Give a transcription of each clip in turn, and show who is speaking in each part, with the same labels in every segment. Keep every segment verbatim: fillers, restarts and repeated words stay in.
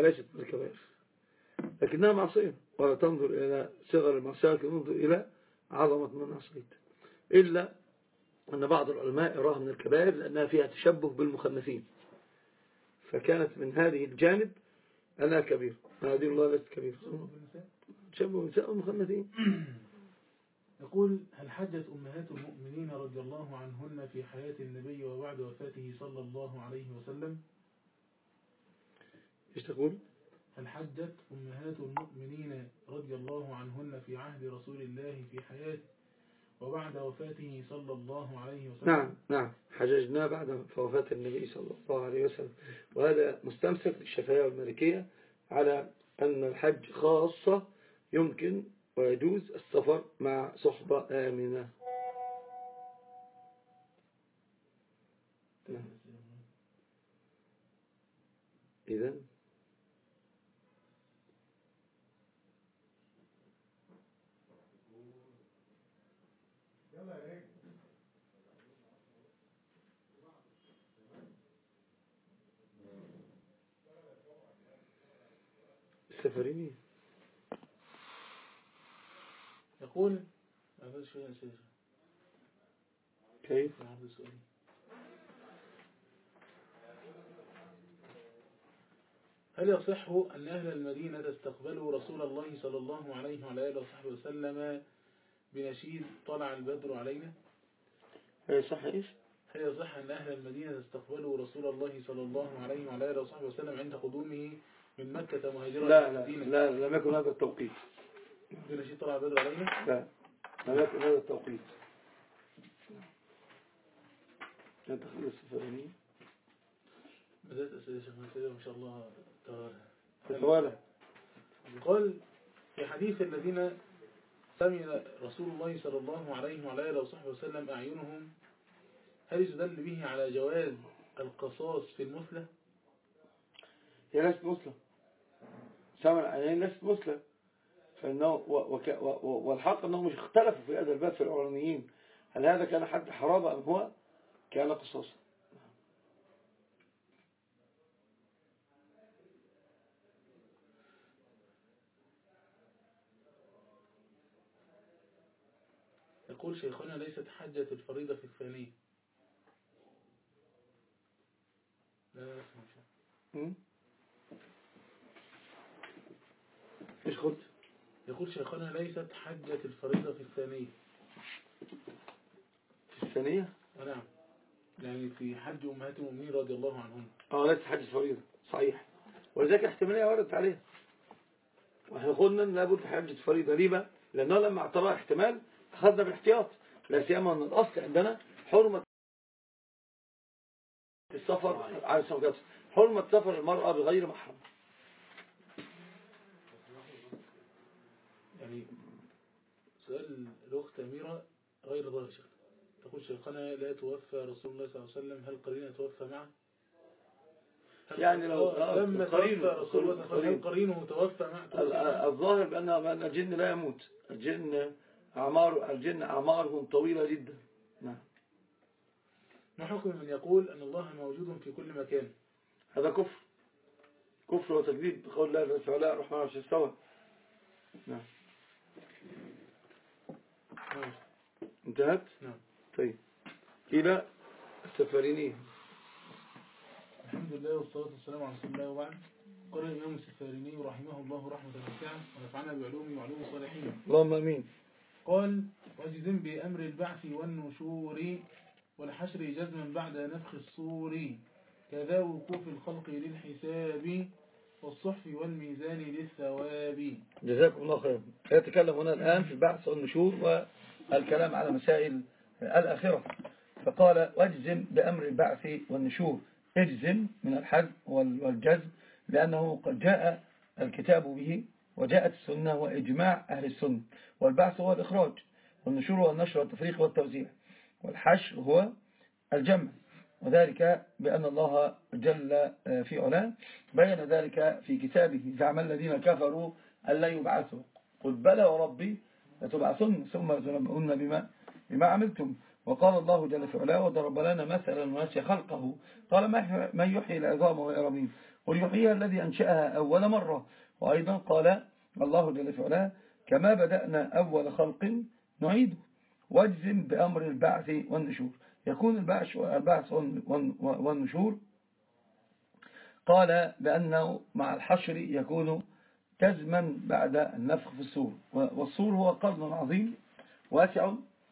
Speaker 1: ليست من الكبائر لكنها معصية، ولا تنظر إلى صغر المعصية لكن تنظر إلى عظمة من عصيت. إلا أن بعض العلماء يراها من الكبائر لأنها فيها تشبه بالمخنثين، فكانت من هذه الجانب أنها كبير. هذه الله ليست كبير، تشبه بالنساء والمخنثين.
Speaker 2: يقول: هل حجت أمهات المؤمنين رضي الله عنهن في حياة النبي وبعد وفاته صلى الله عليه وسلم؟
Speaker 1: ايش تقول؟
Speaker 2: هل حجت أمهات المؤمنين رضي الله عنهن في عهد رسول الله في حياته وبعد وفاته صلى الله عليه وسلم؟
Speaker 1: نعم نعم حججنا بعد وفاة النبي صلى الله عليه وسلم، وهذا مستمسك للشافعية والمالكية على أن الحج خاصة يمكن ويجوز السفر مع صحبة آمنة. نعم. إذن السفريني
Speaker 2: يقول هذا شوية سير
Speaker 1: كيف؟
Speaker 2: هل يصح أن أهل المدينة استقبلوا رسول الله صلى الله عليه وعلى آله وصحبه وسلم بنشيد طلع البدر علينا؟
Speaker 1: هل يصح إيش؟
Speaker 2: هل يصح أن أهل المدينة استقبلوا رسول الله صلى الله عليه وعلى آله وصحبه وسلم عند قدومه من مكة مهاجرا
Speaker 1: لا لا لا لم يكن هذا التوقيت
Speaker 2: بنشيد طلع البدر علينا؟
Speaker 1: لا لم يكن هذا التوقيت. لا تخلي السفريني
Speaker 2: بدأت أسئلة شيخ مسيرة ما شاء الله
Speaker 1: تتوالى.
Speaker 2: قال في حديث الذين سمع رسول الله صلى الله عليه وعلى آله وصحبه وسلم أعينهم، هل يدل به على جواز القصاص في المثلى؟
Speaker 1: هي ليست مثلى، سمع العينين ليست مثلى، فإنه والحق أنهم مش اختلفوا في هذا الباب في الأولانيين، هل هذا كان حد حرابة أم هو كان قصاصا؟
Speaker 2: يقول شيخنا: ليست حجة الفريضة في الثانية. لا لا اسمع
Speaker 1: ايش قلت؟
Speaker 2: يقول شيخنا: ليست حجة الفريضة في الثانية.
Speaker 1: في الثانية؟
Speaker 2: نعم، يعني في حج أمهات المؤمنين رضي الله عنهم.
Speaker 1: اه ليست حجة الفريضة صحيح، ولذلك احتمالية وردت عليها، واحنا قلنا ان لابد حجة الفريضة. ليه بقى؟ لأنه لما اعتبر احتمال أخذنا بالاحتياط، لا سيما أن الأصل عندنا حرمة السفر على السفر، حرمة سفر المرأة بغير محرم.
Speaker 2: يعني سؤال الأخت أميرة غير ظاهر شيخ، تقول شيخنا: لا توفى رسول الله صلى الله عليه وسلم، هل قرينه توفى معه؟
Speaker 1: يعني لو
Speaker 2: لما توفى رسول الله صلى الله عليه وسلم هل قرينه توفى معه؟
Speaker 1: الظاهر بأن الجن لا يموت، الجن أعمار الجن أعمارهم طويلة جدا. نعم.
Speaker 2: ما حكم من يقول أن الله موجود في كل مكان؟
Speaker 1: هذا كفر، كفر وتكذيب بقول الله جل وعلا الرحمن على استوى. نعم. انتهت؟
Speaker 2: نعم.
Speaker 1: طيب إلى السفريني.
Speaker 2: الحمد لله والصلاة والسلام على رسول الله وبعد. قال الإمام السفاريني رحمه الله رحمة واسعة ونفعنا بعلومه وعلوم الصالحين.
Speaker 1: اللهم امين.
Speaker 2: قال: واجزم بأمر البعث والنشور والحشر جزما بعد نفخ الصور، كذا وقوف الخلق للحساب والصحف والميزان للثواب.
Speaker 1: جزاكم الله خيرا. يتكلم هنا الآن في البعث والنشور والكلام على مسائل الآخرة، فقال: واجزم بأمر البعث والنشور. اجزم من الحزم والجزم، لأنه قد جاء الكتاب به وجاءت السنة وإجماع أهل السنة. والبعث هو الإخراج، والنشور هو النشر والتفريق والتوزيع، والحشر هو الجمع، وذلك بأن الله جل في علاه بين ذلك في كتابه. زعم الذين كفروا أن لا يبعثوا، قل بلى وربي لتبعثن ثم لتنبؤن بما بما عملتم. وقال الله جل في علاه: وضرب لنا مثلا ونسي خلقه، قال: من يحيي العظام وهي رميم، وليحييها الذي أنشأها أول مرة. وأيضا قال الله جل في علاه كما بدأنا أول خلق نعيده واجزم بأمر البعث والنشور. يكون البعث والنشور قال بأنه مع الحشر يكون جزما بعد النفخ في الصور. والصور هو قرن عظيم واسع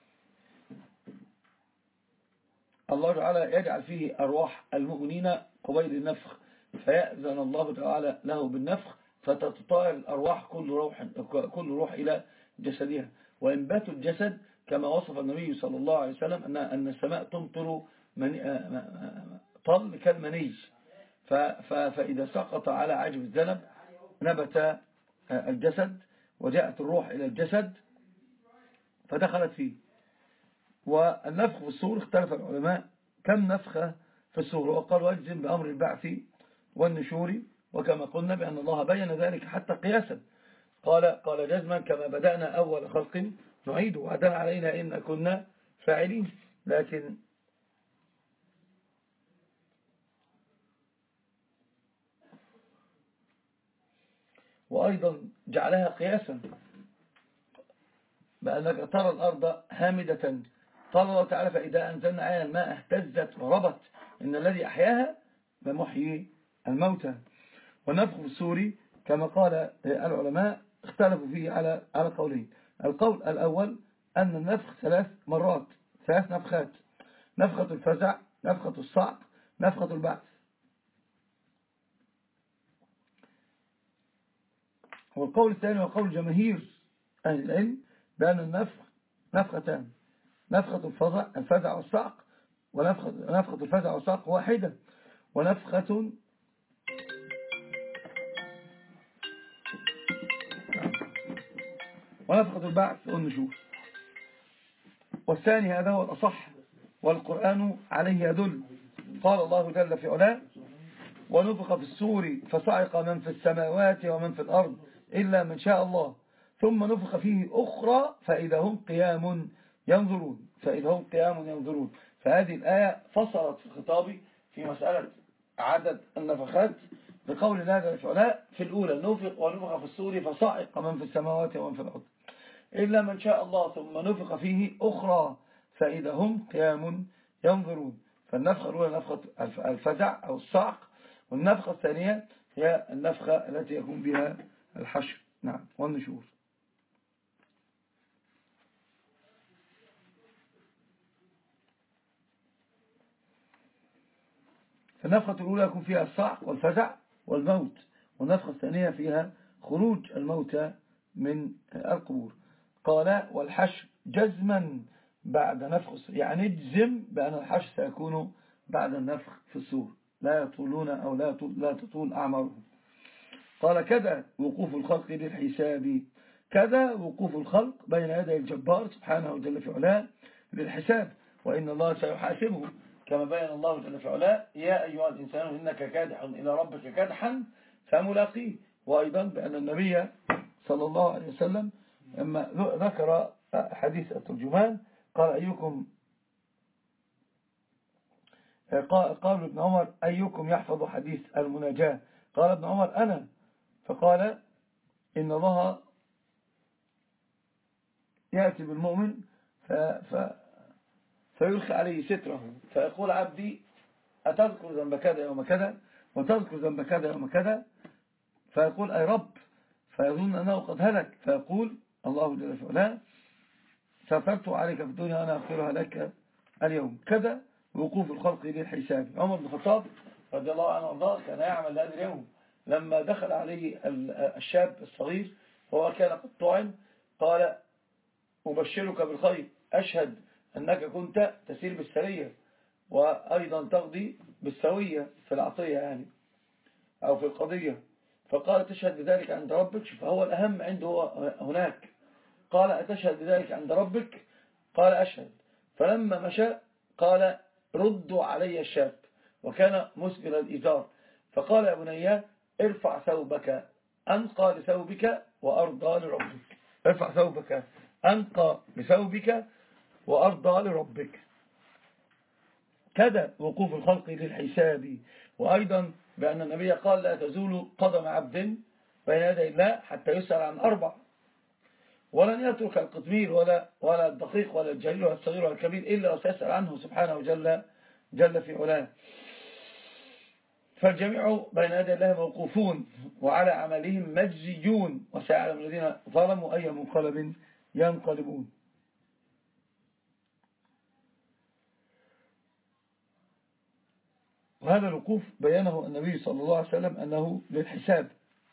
Speaker 1: الله تعالى يجعل فيه أرواح المؤمنين قبيل النفخ، فيأذن الله تعالى له بالنفخ فتتطاير الأرواح كل روح, كل روح إلى جسدها. وإنبات الجسد كما وصف النبي صلى الله عليه وسلم أن أن السماء تمطر طل كالمني، فإذا سقط على عجب الذنب نبت الجسد وجاءت الروح إلى الجسد فدخلت فيه. والنفخ في الصور اختلف العلماء كم نفخة في الصور، وقال واجزم بأمر البعث والنشور، وكما قلنا بأن الله بين ذلك حتى قياسا قال قال جزما كما بدأنا أول خلق نعيده وعدنا علينا إن كنا فاعلين. لكن وأيضا جعلها قياسا بأنك ترى الأرض هامدة قال الله تعالى فإذا أنزلنا عليها الماء اهتزت وربت إن الذي أحياها لمحيي الموتى. والنفخ في الصور كما قال العلماء اختلفوا فيه على على قولين. القول الأول أن النفخ ثلاث مرات، ثلاث نفخات: نفخة الفزع، نفخة الصعق، نفخة البعث. والقول الثاني وقول جماهير أهل العلم بأن النفخ نفختان: نفخة الفزع الفزع والصعق، ونفخة نفخة الفزع والصعق واحدة، ونفخة ونفخة البعث والنشور. والثاني هذا هو الأصح والقرآن عليه يدل. قال الله جل في علاه ونفخ في الصور فصعق من في السماوات ومن في الأرض إلا من شاء الله ثم نفخ فيه أخرى فإذا هم قيام ينظرون فإذا هم قيام ينظرون. فهذه الآية فصلت في الخطاب في مسألة عدد النفخات بقول الله جل في علاه في الأولى نفخ ونفخ في الصور فصعق من في السماوات ومن في الأرض إلا من شاء الله ثم نفخ فيه أخرى فإذا هم قيام ينظرون. فالنفخة الأولى نفخة الفزع أو الصعق، والنفخة الثانية هي النفخة التي يكون بها الحشر نعم والنشور. فالنفخة الأولى يكون فيها الصعق والفزع والموت، والنفخة الثانية فيها خروج الموتى من القبور. قال والحشر جزما بعد نفخ، يعني اجزم بأن الحشر سيكون بعد النفخ في الصور، لا يطولون أو لا لا تطول أعمارهم. قال كذا وقوف الخلق للحساب، كذا وقوف الخلق بين يدي الجبار سبحانه جل في علاه للحساب، وإن الله سيحاسبه كما بين الله جل في علاه يا أيها الإنسان إنك كادح إلى ربك كادحا فملاقيه. وأيضا بأن النبي صلى الله عليه وسلم لما ذكر حديث الترجمان قال أيكم قال ابن عمر أيكم يحفظ حديث المناجاة؟ قال ابن عمر أنا. فقال إن الله يأتي بالمؤمن ف... ف... فيلقي عليه ستره فيقول عبدي أتذكر ذنب كذا يوم كذا وتذكر ذنب كذا يوم كذا، فيقول أي رب، فيظن أنه قد هلك، فيقول الله جل وعلا سترت عليك في الدنيا وأنا أغفرها لك اليوم. كذا وقوف الخلق للحساب. عمر بن الخطاب رضي الله عنه وارضاه كان يعمل هذا اليوم لما دخل عليه الشاب الصغير وهو كان قد طعن قال أبشرك بالخير أشهد أنك كنت تسير بالسرية وأيضا تقضي بالسوية في العطية يعني أو في القضية. فقال تشهد بذلك عند ربك، فهو الأهم عنده هناك. قال أتشهد بذلك عند ربك؟ قال أشهد. فلما مشى قال ردوا علي الشاب وكان مسبل الإزار، فقال يا بني ارفع ثوبك أنقى لثوبك وأرضى لربك، ارفع ثوبك أنقى لثوبك وأرضى لربك. كذا وقوف الخلق للحساب. وأيضا بأن النبي قال لا تزول قدم عبد بين يدي الله حتى يسأل عن أربع، ولن يترك القطمير ولا ولا الدقيق ولا الجليل ولا الصغير ولا الكبير إلا وسيسأل عنه سبحانه جل, جل في علاه. فالجميع بين يدي الله موقوفون وعلى عملهم مجزيون، وسيعلم الذين ظلموا أي منقلب ينقلبون. وهذا الوقوف بيانه النبي صلى الله عليه وسلم أنه للحساب.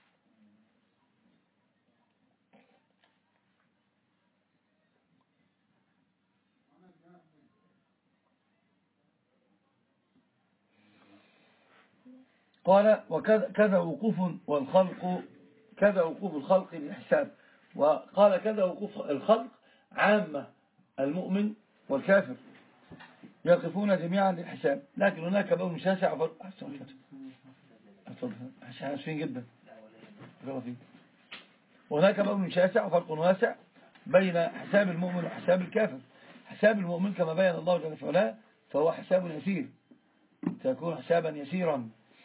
Speaker 1: قال وكذا وقوف والخلق كذا وقوف الخلق للحساب. وقال كذا وقوف الخلق عامة، المؤمن والكافر يقفون جميعا للحساب، لكن هناك باب شاسع وفرق أحسن حاسفين جدا. وهناك باب شاسع وفرق واسع بين حساب المؤمن وحساب الكافر. حساب المؤمن كما بين الله جل وعلا فهو حساب يسير، سيكون حسابا يسيرا.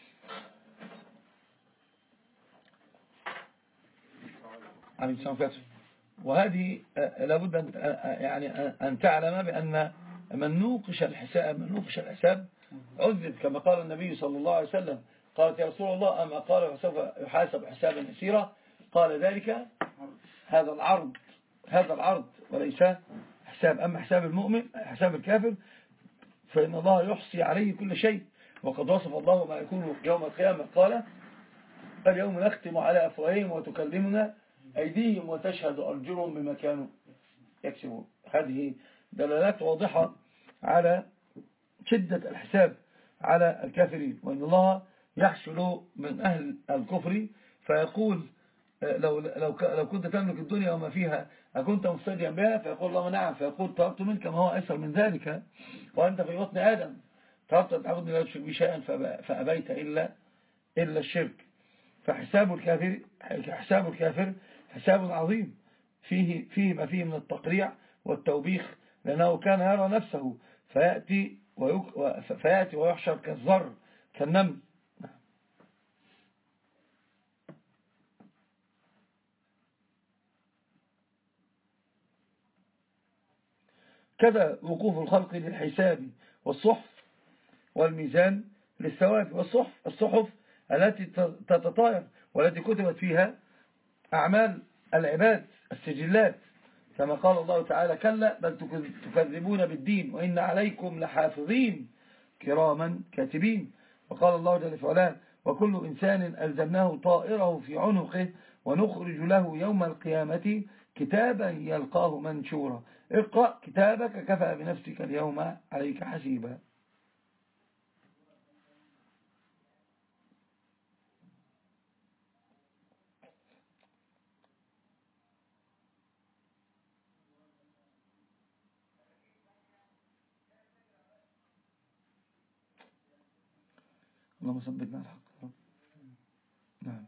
Speaker 1: وهذه لابد أن يعني أن تعلم بأن من نوقش الحساب من نوقش الحساب عذب، كما قال النبي صلى الله عليه وسلم قالت يا رسول الله أما قال فسوف يحاسب حسابا يسيرا؟ قال ذلك هذا العرض هذا العرض وليس حساب. أما حساب المؤمن حساب الكافر فإن الله يحصي عليه كل شيء، وقد وصف الله ما يكون يوم القيامة قال اليوم نختم على أفواههم وتكلمنا أيديهم وتشهد أرجلهم بما كانوا يكسبون. هذه دلالات واضحة على شدة الحساب على الكافرين، وإن الله يحشر من أهل الكفر فيقول لو, لو, لو كنت تملك الدنيا وما فيها أكنت مفتديا بها؟ فيقول الله نعم، فيقول طلبت منك ما هو أيسر من ذلك وأنت في بطن آدم، طلبت أن تعبدني لا تشرك بي شيئا فأبيت إلا, إلا الشرك. فحساب الكافر حساب الكافر حساب عظيم فيه فيه ما فيه من التقريع والتوبيخ، لأنه كان يرى نفسه فيأتي, فيأتي ويحشر كالذر كالنمل. كذا وقوف الخلق للحساب والصحف والميزان للثواب. والصحف الصحف التي تتطاير والتي كتبت فيها أعمال العباد، السجلات، كما قال الله تعالى كلا بل تكذبون بالدين وإن عليكم لحافظين كراما كاتبين. وقال الله جل وعلا وكل إنسان ألزمناه طائره في عنقه ونخرج له يوم القيامة كتابا يلقاه منشورا اقرأ كتابك كفى بنفسك اليوم عليك حسيبا. اللهم ثبتنا على الحق. نعم.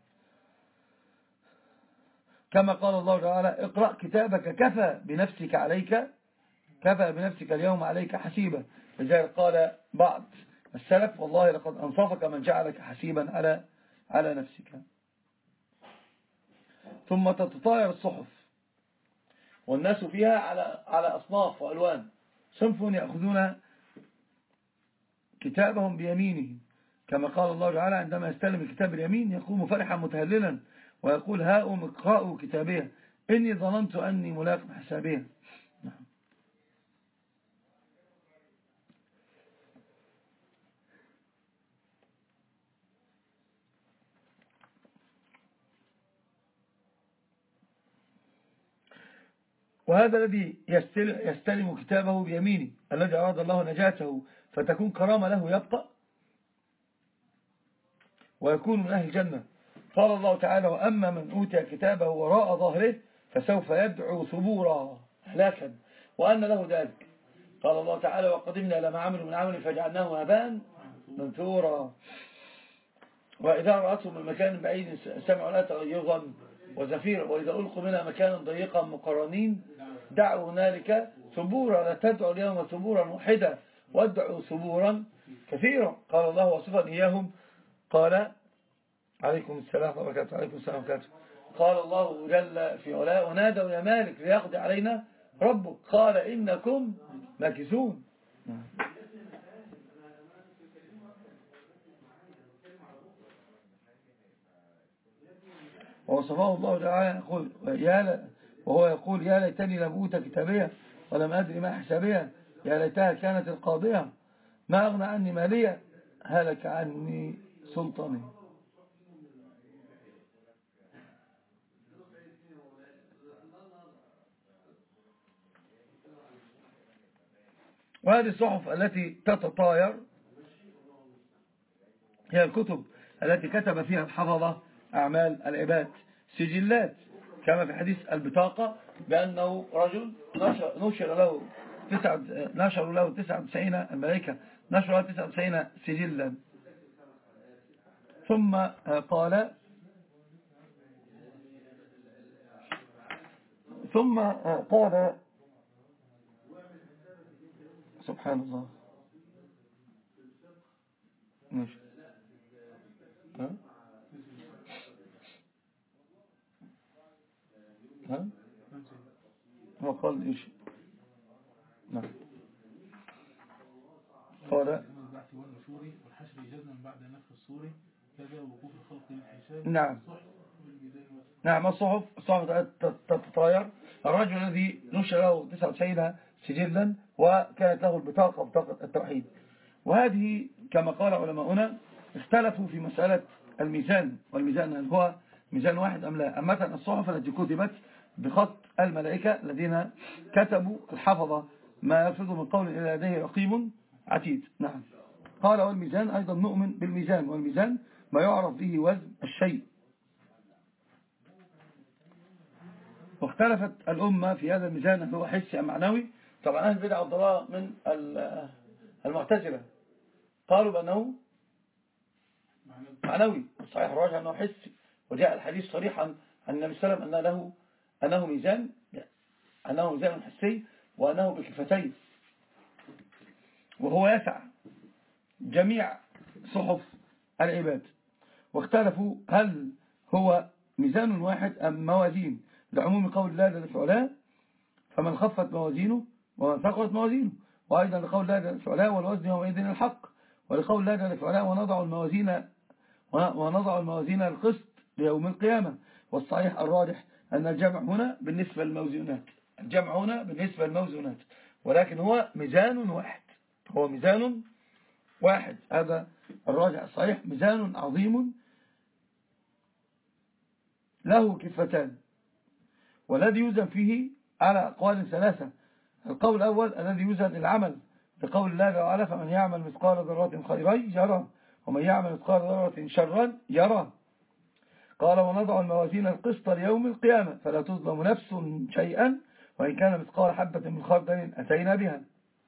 Speaker 1: كما قال الله تعالى اقرأ كتابك كفى بنفسك عليك كفى بنفسك اليوم عليك حسيبا. لذلك قال بعض السلف والله لقد أنصفك من جعلك حسيبا على على نفسك. ثم تتطاير الصحف والناس فيها على على أصناف وألوان. صنف يأخذون كتابهم بيمينه كما قال الله تعالى عندما يستلم الكتاب اليمين يقوم فرحا متهللا ويقول هاؤم اقرأوا كتابيه إني ظننت أني ملاق حسابيه. وهذا الذي يستلم كتابه بيمينه الذي أراد الله نجاته فتكون كرامة له يبقى ويكون من أهل الجنة. قال الله تعالى وأما من أوتي كتابه وراء ظهره فسوف يدعو ثبورا هلاكا وأن له ذلك. قال الله تعالى وقدمنا لما عملوا من عمل فجعلناه هباء منثورا. وإذا رأتهم من مكان بعيد سمعوا لا تغيظا وزفيرا وإذا ألقوا منها مكانا ضيقا مقرنين دعوا هنالك ثبورا لا تدعوا اليوم ثبورا واحدا وادعوا ثبورا كثيرا. قال الله وصفا إياهم قال عليكم السلام وبركاته. عليكم السلام وبركاته. قال الله جل في علاه ونادوا يا مالك ليقضي علينا ربك قال إنكم ماكثون. ووصفه الله تعالى يقول يا وهو يقول يا ليتني لم أوت كتابية ولم أدري ما حسابية يا ليتها كانت القاضية ما أغنى عني مالية هلك عني سلطاني. وهذه الصحف التي تتطاير هي الكتب التي كتب فيها الحفظة أعمال العباد سجلات، كما في حديث البطاقة بأنه رجل نشر, نشر له تسعة نشر له تسعة وتسعين الملائكة نشر له تسعة وتسعين سجلا. ثم قال ثم قال سبحان الله ماشي ها ها هو قال ايش نعم قال
Speaker 2: البعث والنشور والحشر جزما بعد نفخ الصور كذا وقوف الخلق للحساب.
Speaker 1: نعم نعم الصحف الصحف تتطاير. الرجل الذي نشر له تسعة وتسعين سجلا وكانت له البطاقة بطاقة التوحيد. وهذه كما قال علماؤنا اختلفوا في مسألة الميزان والميزان هل هو ميزان واحد أم لا. أما مثلا الصحف التي كتبت بخط الملائكة الذين كتبوا الحفظة ما يلفظ من قول إلى لديه رقيب عتيد. نعم قال والميزان أيضا نؤمن بالميزان والميزان ما يعرف به وزن الشيء. واختلفت الأمة في هذا الميزان هل هو حسي أم معنوي. طبعا أهل البدع والضلال من المعتزلة قالوا بأنه معنوي صحيح الراجع أنه حسي وجاء الحديث صريحا عن النبي صلى الله عليه وسلم أن له أنه ميزان أنه ميزان حسي وأنه بكفتين وهو يسع جميع صحف العباد. واختلفوا هل هو ميزان واحد أم موازين لعموم قول الله جل في علاه فمن خفت موازينه ومن ثقلت موازينه، وأيضا لقول الله جل في علاه والوزن يومئذ الحق، ولقول الله جل في علاه ونضع الموازين ونضع الموازين القسط ليوم القيامة. والصحيح الراجح أن الجمع هنا بالنسبة للموزونات الجمع هنا بالنسبة للموزونات ولكن هو ميزان واحد هو ميزان واحد هذا الراجح الصحيح ميزان عظيم له كفتان. والذي يوزن فيه على أقوال ثلاثة. القول الأول الذي يوزن العمل بقول الله تعالى فمن يعمل مثقال ذرة خيرا يرى ومن يعمل مثقال ذرة شرا يرى. قال ونضع الموازين القسط ليوم القيامة فلا تظلم نفس شيئا وإن كان مثقال حبة من خردل أتينا بها.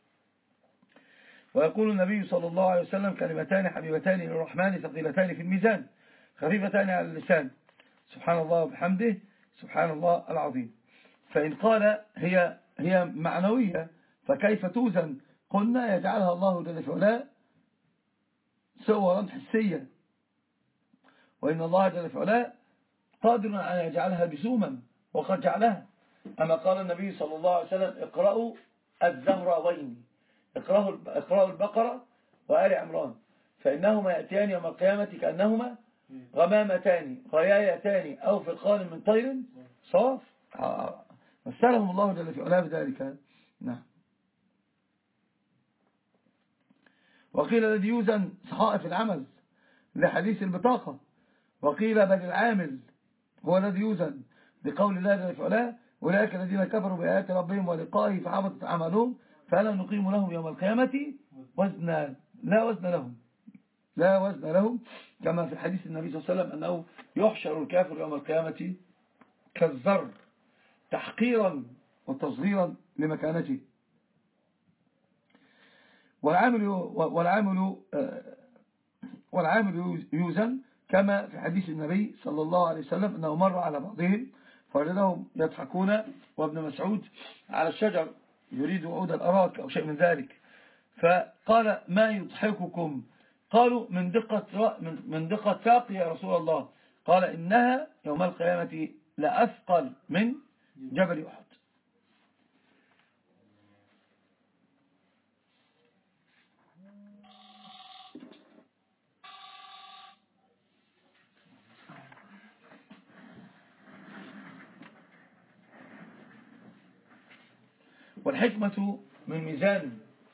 Speaker 1: ويقول النبي صلى الله عليه وسلم كلمتان حبيبتان للرحمن ثقيلتان في الميزان خفيفتان على اللسان سبحان الله وبحمده سبحان الله العظيم. فإن قال هي هي معنوية فكيف توزن؟ قلنا يجعلها الله جل في علاه صورا حسية وإن الله جل في علاه قادر أن يجعلها بسوما وقد جعلها. أما قال النبي صلى الله عليه وسلم اقرأوا الزهراوين اقرأوا اقرأوا البقرة وآل عمران فإنهما يأتيان يوم القيامة كأنهما غمامتان غيايتان أو فرقان من طير صاف. مثلهم الله جل في علاه بذلك. نعم. وقيل الذي يوزن صحائف العمل لحديث البطاقة وقيل بل العامل هو الذي يوزن بقول الله جل في علاه أولئك الذين كفروا بآيات ربهم ولقائه فحبطت أعمالهم فلا نقيم لهم يوم القيامة وزنا لا وزن لهم لا وزن لهم كما في حديث النبي صلى الله عليه وسلم أنه يحشر الكافر يوم القيامة كالذر تحقيرا وتصغيرا لمكانته. والعامل والعامل والعامل يوزن كما في حديث النبي صلى الله عليه وسلم أنه مر على بعضهم فوجدهم يضحكون وابن مسعود على الشجر يريد عود الأراك أو شيء من ذلك فقال ما يضحككم قالوا من دقة, من دقة ساقي يا رسول الله. قال إنها يوم القيامة لأثقل من جبل أحد. والحكمة من ميزان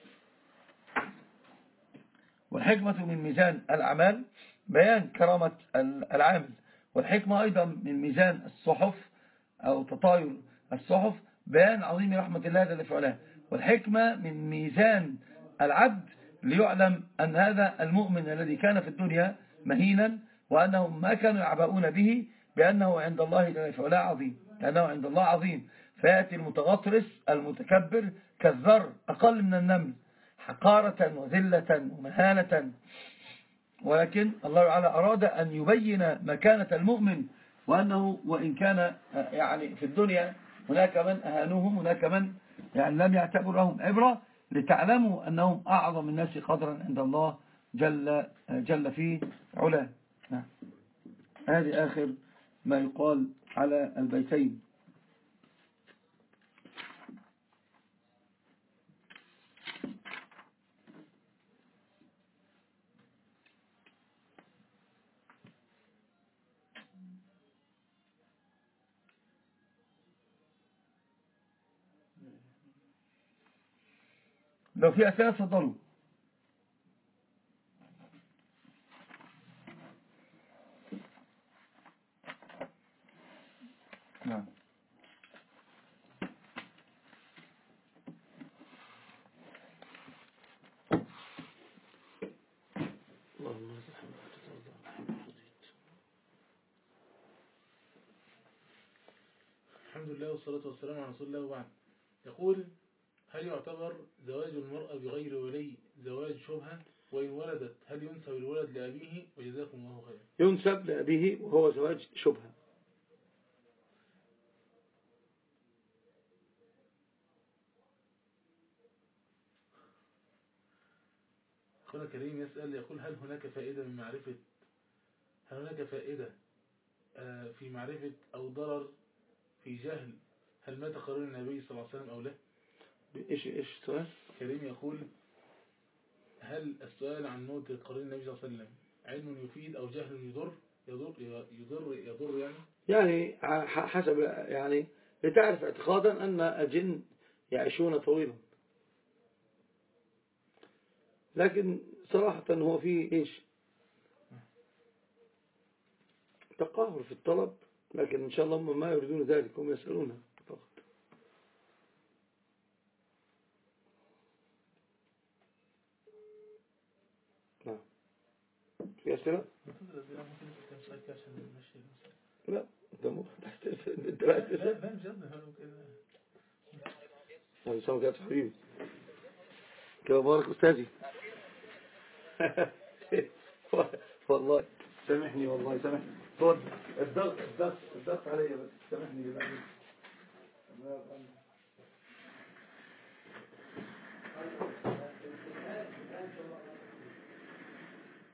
Speaker 1: والحكمة من ميزان الأعمال بيان كرامة العامل، والحكمة أيضا من ميزان الصحف أو تطاير الصحف بيان عظيم رحمة الله جل في علاه، والحكمة من ميزان العبد ليعلم أن هذا المؤمن الذي كان في الدنيا مهينا وأنهم ما كانوا يعبؤون به بأنه عند الله جل في علاه عظيم، لأنه عند الله عظيم. فيأتي المتغطرس المتكبر كالذر أقل من النمل حقارة وذلة ومهانة، ولكن الله تعالى أراد أن يبين مكانة المؤمن وأنه وإن كان يعني في الدنيا هناك من أهانوهم هناك من يعني لم يعتبروا لهم عبرة، لتعلموا أنهم أعظم الناس قدرا عند الله جل, جل في علاه. هذه آخر ما يقال على البيتين. لو في أسئلة تفضلوا. نعم.
Speaker 2: الحمد لله والصلاة والسلام على رسول الله وبعد. يقول: هل يعتبر زواج المرأة بغير ولي زواج شبهة؟ وإن ولدت هل ينسب الولد لأبيه؟ وجزاكم الله خيرا.
Speaker 1: ينسب لأبيه وهو زواج شبهة.
Speaker 2: أخونا كريم يسأل يقول: هل هناك فائدة من معرفة هل هناك فائدة في معرفة أو ضرر في جهل هل مات قرار النبي صلى الله عليه وسلم أو لا؟
Speaker 1: إيش إيش السؤال؟
Speaker 2: كريم يقول: هل السؤال عن موت قرار النبي صلى الله عليه وسلم علم يفيد أو جهل يضر يضر يضر يضر يعني
Speaker 1: يعني حسب يعني لتعرف اعتقادا أن الجن يعيشون طويلا، لكن صراحة هو فيه إيش تقاهر في الطلب، لكن إن شاء الله هم ما يريدون ذلك، هم يسألون فقط. نعم. في أسئلة؟ لا انت مو انت لا تسأل.
Speaker 2: لا بجد
Speaker 1: انا سامع كده حبيبي كده. بارك استاذي. والله سامحني والله سامحني. خد الضغط الضغط الضغط عليا بس سامحني بالله.